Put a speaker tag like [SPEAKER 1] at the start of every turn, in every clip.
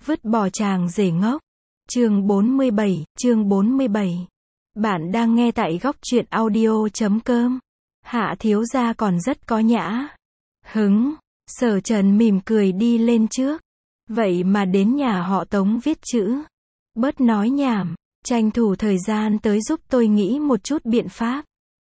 [SPEAKER 1] Vứt bỏ chàng rể ngốc. Chương 47. Bạn đang nghe tại góc truyện audio.com. Hạ thiếu gia còn rất có nhã hứng. Sở Trần mỉm cười đi lên trước. Vậy mà đến nhà họ Tống viết chữ. Bớt nói nhảm, tranh thủ thời gian tới giúp tôi nghĩ một chút biện pháp.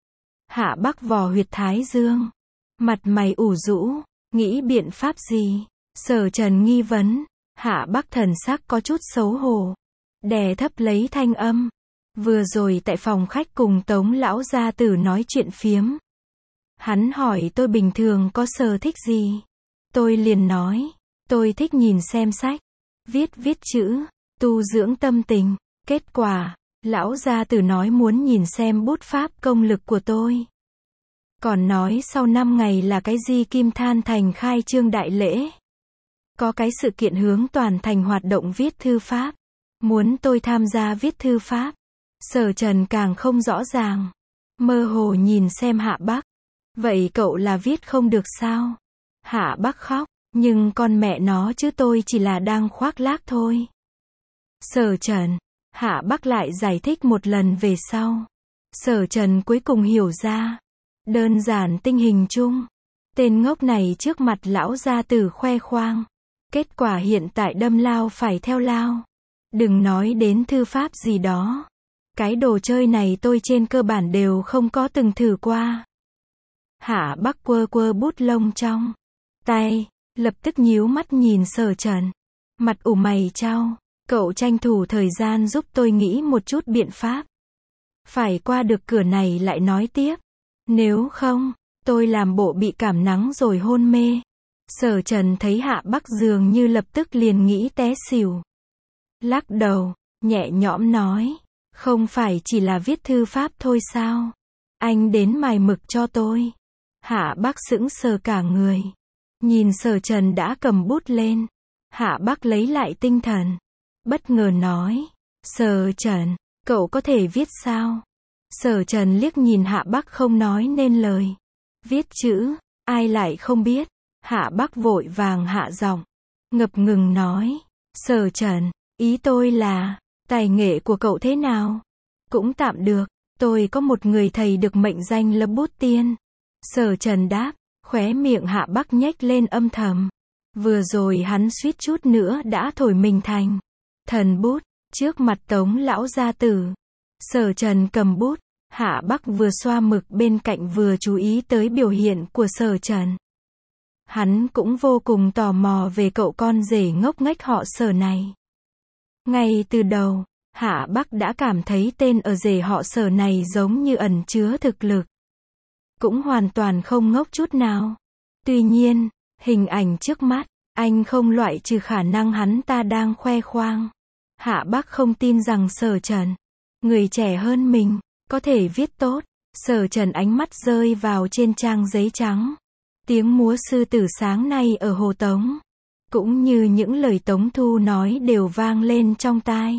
[SPEAKER 1] Hạ Bắc vò huyệt thái dương. Mặt mày ủ rũ, nghĩ biện pháp gì? Sở Trần nghi vấn. Hạ Bắc thần sắc có chút xấu hổ. Đè thấp lấy thanh âm. Vừa rồi tại phòng khách cùng Tống lão gia tử nói chuyện phiếm. Hắn hỏi tôi bình thường có sở thích gì. Tôi liền nói, tôi thích nhìn xem sách, viết chữ, tu dưỡng tâm tình. Kết quả, lão gia tử nói muốn nhìn xem bút pháp công lực của tôi. Còn nói sau 5 ngày là cái Di Kim Than Thành khai trương đại lễ. Có cái sự kiện hướng toàn thành hoạt động viết thư pháp. Muốn tôi tham gia viết thư pháp. Sở Trần càng không rõ ràng. Mơ hồ nhìn xem Hạ Bắc. Vậy cậu là viết không được sao? Hạ Bắc khóc. Nhưng con mẹ nó chứ tôi chỉ là đang khoác lác thôi. Sở Trần. Hạ Bắc lại giải thích một lần về sau. Sở Trần cuối cùng hiểu ra. Đơn giản tình hình chung. Tên ngốc này trước mặt lão gia tử khoe khoang. Kết quả hiện tại đâm lao phải theo lao. Đừng nói đến thư pháp gì đó. Cái đồ chơi này tôi trên cơ bản đều không có từng thử qua. Hạ Bắc quơ bút lông trong tay, lập tức nhíu mắt nhìn Sở Trần. Mặt ủ mày chau. Cậu tranh thủ thời gian giúp tôi nghĩ một chút biện pháp. Phải qua được cửa này lại nói tiếp. Nếu không, tôi làm bộ bị cảm nắng rồi hôn mê. Sở Trần thấy Hạ Bắc dường như lập tức liền nghĩ té xỉu. Lắc đầu, nhẹ nhõm nói. Không phải chỉ là viết thư pháp thôi sao? Anh đến mài mực cho tôi. Hạ Bắc sững sờ cả người. Nhìn Sở Trần đã cầm bút lên. Hạ Bắc lấy lại tinh thần. Bất ngờ nói. Sở Trần, cậu có thể viết sao? Sở Trần liếc nhìn Hạ Bắc không nói nên lời. Viết chữ, ai lại không biết? Hạ Bắc vội vàng hạ giọng. Ngập ngừng nói. Sở Trần, ý tôi là, tài nghệ của cậu thế nào? Cũng tạm được, tôi có một người thầy được mệnh danh là bút tiên. Sở Trần đáp, khóe miệng Hạ Bắc nhếch lên âm thầm. Vừa rồi hắn suýt chút nữa đã thổi mình thành thần bút, trước mặt Tống lão gia tử. Sở Trần cầm bút, Hạ Bắc vừa xoa mực bên cạnh vừa chú ý tới biểu hiện của Sở Trần. Hắn cũng vô cùng tò mò về cậu con rể ngốc nghếch họ Sở này. Ngay từ đầu, Hạ Bắc đã cảm thấy tên ở rể họ Sở này giống như ẩn chứa thực lực. Cũng hoàn toàn không ngốc chút nào. Tuy nhiên, hình ảnh trước mắt, anh không loại trừ khả năng hắn ta đang khoe khoang. Hạ Bắc không tin rằng Sở Trần, người trẻ hơn mình, có thể viết tốt. Sở Trần ánh mắt rơi vào trên trang giấy trắng. Tiếng múa sư tử sáng nay ở Hồ Tống, cũng như những lời Tống Thu nói đều vang lên trong tai.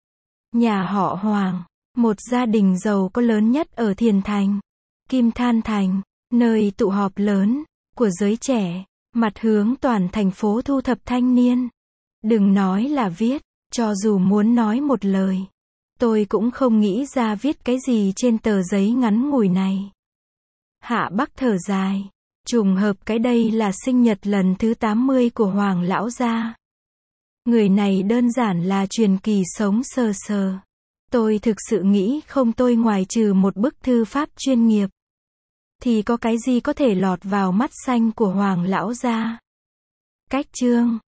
[SPEAKER 1] Nhà họ Hoàng, một gia đình giàu có lớn nhất ở Thiền Thành, Kim Than Thành, nơi tụ họp lớn của giới trẻ, mặt hướng toàn thành phố thu thập thanh niên. Đừng nói là viết, cho dù muốn nói một lời, tôi cũng không nghĩ ra viết cái gì trên tờ giấy ngắn ngủi này. Hạ Bắc thở dài. Trùng hợp cái đây là sinh nhật lần thứ 80 của Hoàng lão gia. Người này đơn giản là truyền kỳ sống sờ sờ. Tôi thực sự nghĩ không, tôi ngoài trừ một bức thư pháp chuyên nghiệp, thì có cái gì có thể lọt vào mắt xanh của Hoàng lão gia. Cách chương